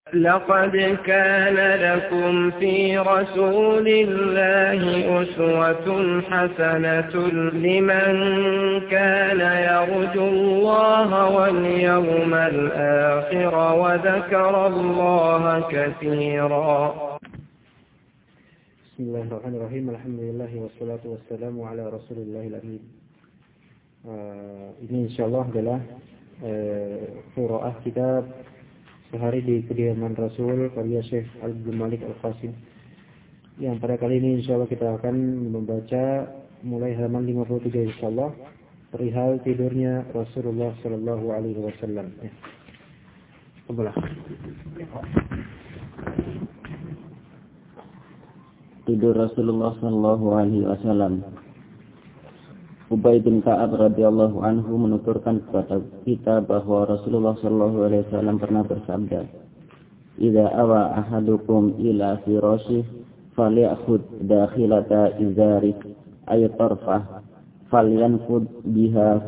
لقد كان لكم في رسول الله أسوة حسنة لمن كان يرجو الله واليوم الآخر وذكر الله كثيرا. بسم الله الرحمن الرحيم. الحمد لله والصلاة والسلام على رسول الله الأمين. Ini insyaallah adalah qiraah kitab Sehari di Kediaman Rasul karya Syekh Abdul Malik Al-Qasim. Yang pada kali ini insyaallah kita akan membaca mulai halaman 53 insyaallah perihal tidurnya Rasulullah sallallahu alaihi wasallam. Cobalah. Tidur Rasulullah sallallahu alaihi wasallam. Ubay bin Ka'ab radhiyallahu anhu menuturkan kepada kita bahwa Rasulullah sallallahu alaihi wasallam pernah bersabda, "Idza awa ahadukum ila firashih falyakhud dakhilata izarih ay tarfah falyanfud biha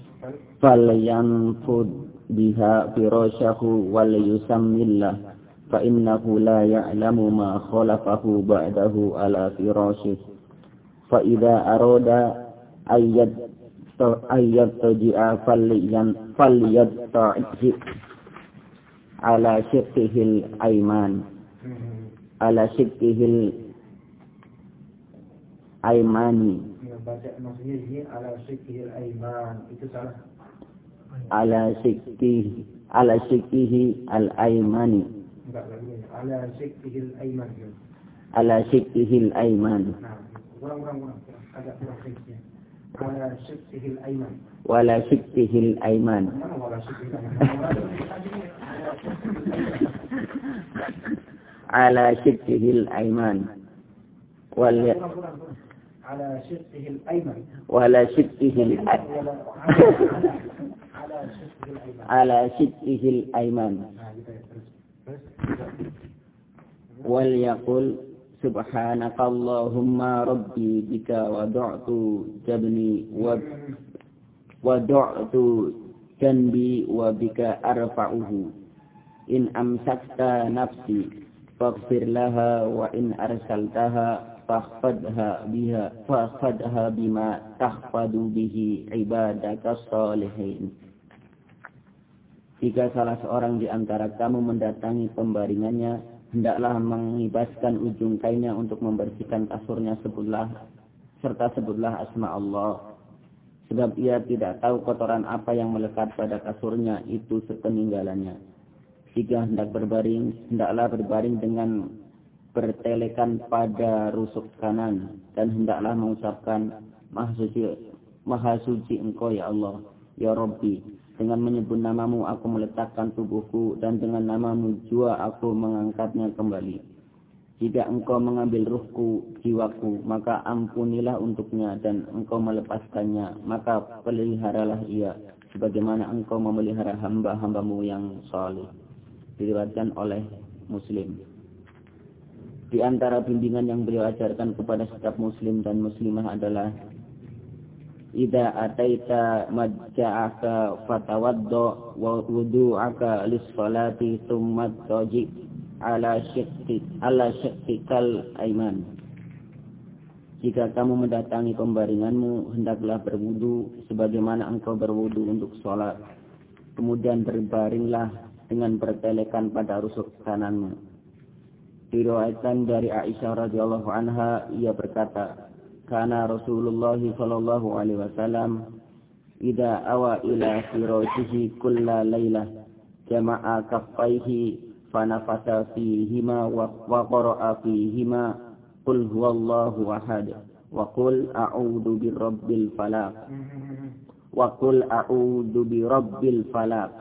firashahu wal yusammillah fa innahu la ya'lamu ma khalafahu ba'dahu ala firashih fa idza arada ayat taji'a falyattaji ala shiqqihil ayman aymani baca maksudnya ini ala shiqqihil ayman itu salah ala shiqqihi al aymani enggak lagi ala shiqqihil ayman nah kurang agak kurang sedikit على شقه الأيمن ولا شقه الأيمن على شقه الأيمن على شقه الأيمن ولا شقه على شقه الأيمن وليقل Subhanakallahumma rabbi bika wada'tu jabni wada'tu janbi wa bika arfa'uhu in amsakta nafsi faghfir laha wa in arsaltaha fahfadha bima tahfadu bihi ibadakas salihin. Jika salah seorang di antara kamu mendatangi pembaringannya, hendaklah mengibaskan ujung kainnya untuk membersihkan kasurnya serta sebutlah asma Allah. Sebab ia tidak tahu kotoran apa yang melekat pada kasurnya itu sepeninggalannya. Jika hendak berbaring, hendaklah berbaring dengan bertelekan pada rusuk kanan. Dan hendaklah mengucapkan Maha suci Engkau ya Allah, ya Rabbi. Dengan menyebut namamu aku meletakkan tubuhku dan dengan namamu jua aku mengangkatnya kembali. Jika engkau mengambil ruhku, jiwaku, maka ampunilah untuknya dan engkau melepaskannya, maka peliharalah ia sebagaimana engkau memelihara hamba-hambamu yang saleh. Diriwayatkan oleh Muslim. Di antara bimbingan yang beliau ajarkan kepada setiap muslim dan muslimah adalah Idza ataita majja'aka fatawaddo wa wudu'aka lis-salati tsumma taji ala syiqqikal ayman. Jika kamu mendatangi pembaringanmu, hendaklah berwudu sebagaimana engkau berwudu untuk salat. Kemudian berbaringlah dengan bertelekan pada rusuk kananmu. Diriwayatkan dari Aisyah radhiyallahu anha, ia berkata, Kana Rasulullah sallallahu alaihi wasallam idza awa ila firashihi kulla lailah jama'a kaffaihi fanafasa fihima wa qara'a fihima qul huwallahu ahad wa qul a'udzu birabbil falaq wa qul a'udzu birabbil falaq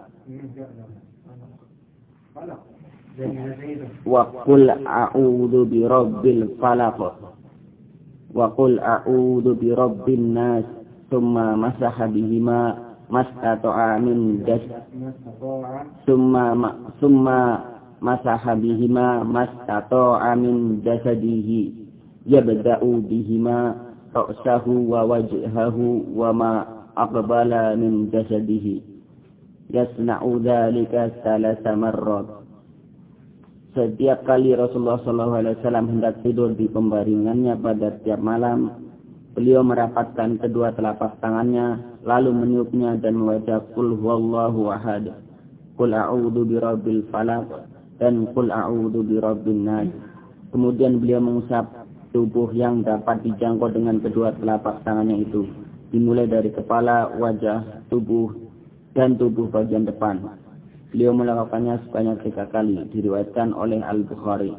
wa qul a'udzu birabbil falaq wa qul a'udzu birabbin nas thumma masaha bihima mastata'a min thumma masaha bihima mastata'a min jasadihi yabda'u bihima ra'sahu wa wajhahu wa ma aqbala min jasadihi yasna'u dhalika thalatha marrat. Setiap kali Rasulullah SAW hendak tidur di pembaringannya pada tiap malam, beliau merapatkan kedua telapak tangannya, lalu meniupnya dan membaca Qul huwallahu ahad, Qul a'udzu birabbil falaq, dan Qul a'udzu birabbin nas. Kemudian beliau mengusap tubuh yang dapat dijangkau dengan kedua telapak tangannya itu, dimulai dari kepala, wajah, tubuh, dan tubuh bagian depan. Beliau melakukannya sebanyak 3 kali, diriwayatkan oleh Al-Bukhari.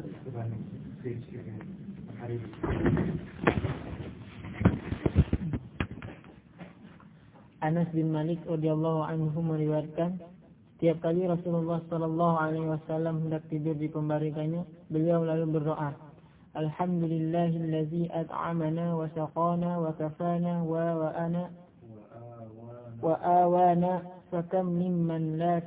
Anas bin Malik radhiyallahu anhu meriwayatkan, setiap kali Rasulullah sallallahu alaihi wasallam hendak tidur di pembaringannya, beliau lalu berdoa, Alhamdulillahillazi at'amana wa saqana wa kafana wa awana fakam mimman la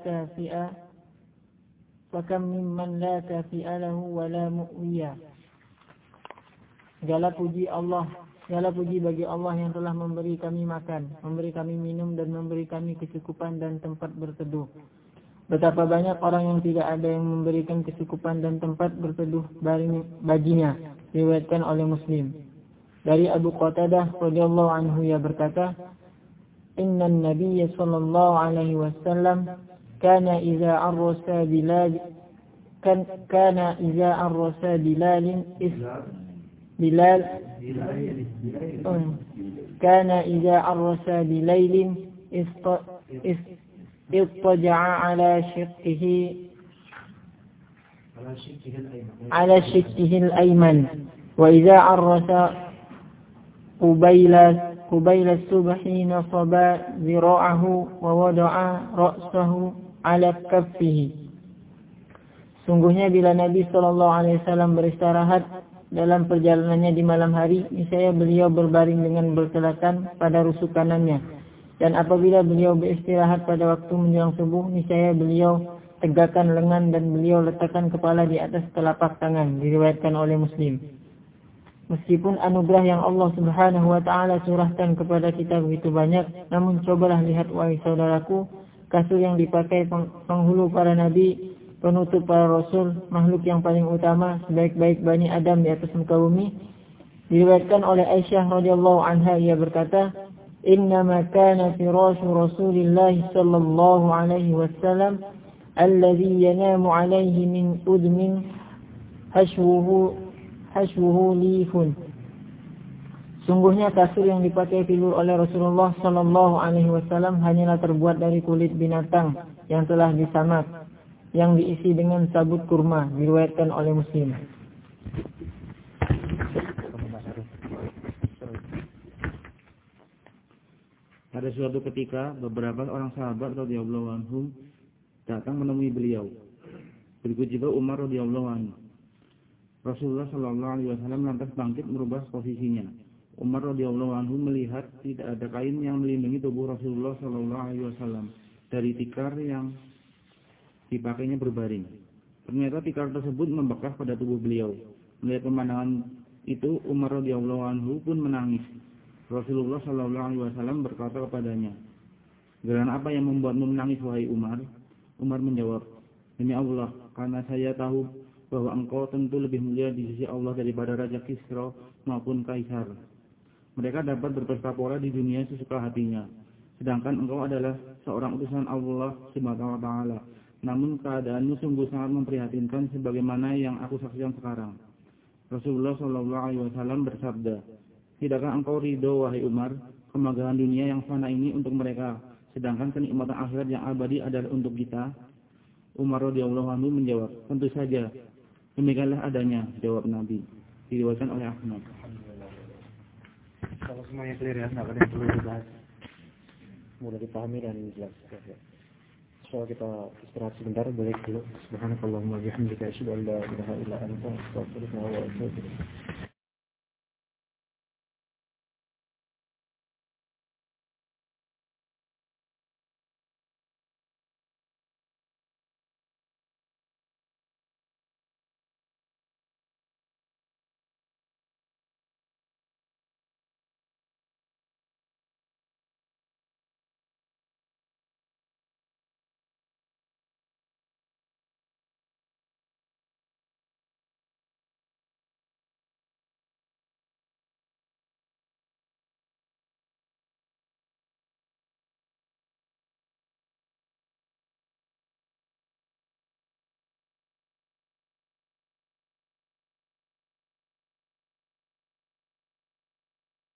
kafi'a lahu wa la mu'wiya. Segala puji bagi Allah yang telah memberi kami makan, memberi kami minum, dan memberi kami kecukupan dan tempat berteduh. Betapa banyak orang yang tidak ada yang memberikan kecukupan dan tempat berteduh baginya. Diriwayatkan oleh Muslim. Dari Abu Qatadah radhiyallahu anhu, ia berkata, Inna Nabiyya sallallahu alaihi wasallam kana idza arrasa Bilal اضطجع على شقه الأيمن وإذا عرس قبيل الصبح نصب ذراعه ووضع رأسه على كفه. Sungguhnya bila Nabi SAW beristirahat dalam perjalanannya di malam hari, niscaya beliau berbaring dengan bertelakan pada rusuk kanannya. Dan apabila beliau beristirahat pada waktu menjelang subuh, niscaya beliau tegakkan lengan dan beliau letakkan kepala di atas telapak tangan. Diriwayatkan oleh Muslim. Meskipun anugerah yang Allah Subhanahu wa taala curahkan kepada kita begitu banyak, namun cobalah lihat wahai saudaraku, kasur yang dipakai penghulu para nabi, penutup para rasul, makhluk yang paling utama, sebaik-baik Bani Adam di atas muka bumi. Diriwayatkan oleh Aisyah radhiyallahu anha, ia berkata, Innama kana firashu Rasulillah sallallahu alaihi wasallam alladhi yanamu alaihi min udmin hashwuhu lifun. Sungguhnya kasur yang dipakai tidur oleh Rasulullah sallallahu alaihi wasallam hanyalah terbuat dari kulit binatang yang telah disamak, yang diisi dengan sabut kurma. Diriwayatkan oleh Muslim. Pada suatu ketika, beberapa orang sahabat radhiyallahu anhum datang menemui beliau. Berikut juga Umar radhiyallahu anhu. Rasulullah sallallahu alaihi wasallam lantas bangkit merubah posisinya. Umar radhiyallahu anhu melihat tidak ada kain yang melindungi tubuh Rasulullah sallallahu alaihi wasallam dari tikar yang dipakainya berbaring. Ternyata tikar tersebut membekas pada tubuh beliau. Melihat pemandangan itu, Umar radhiyallahu anhu pun menangis. Rasulullah sallallahu alaihi wasallam berkata kepadanya, "Gerangan apa yang membuatmu menangis, wahai Umar?" Umar menjawab, "Demi Allah, karena saya tahu bahwa engkau tentu lebih mulia di sisi Allah daripada Raja Kisra maupun Kaisar. Mereka dapat berpesta pora di dunia sesuka hatinya, sedangkan engkau adalah seorang utusan Allah Subhanahu wa taala. Namun keadaanmu sungguh sangat memprihatinkan sebagaimana yang aku saksikan sekarang." Rasulullah sallallahu alaihi wasallam bersabda, "Tidakkah engkau ridho, wahai Umar, kemegahan dunia yang fana ini untuk mereka, sedangkan kenikmatan akhirat yang abadi adalah untuk kita?" Umar radhiyallahu anhu menjawab, "Tentu saja, demikianlah adanya," jawab Nabi. Diriwayatkan oleh Ahmad. Kalau semuanya clear ya, nggak ada yang perlu dibahas, Mudah dipahami dan jelas. So kita istirahat sebentar, balik dulu. Subhanakallahumma wa bihamdika asyhadu an la ilaha illa anta astaghfiruka wa atubu ilaik.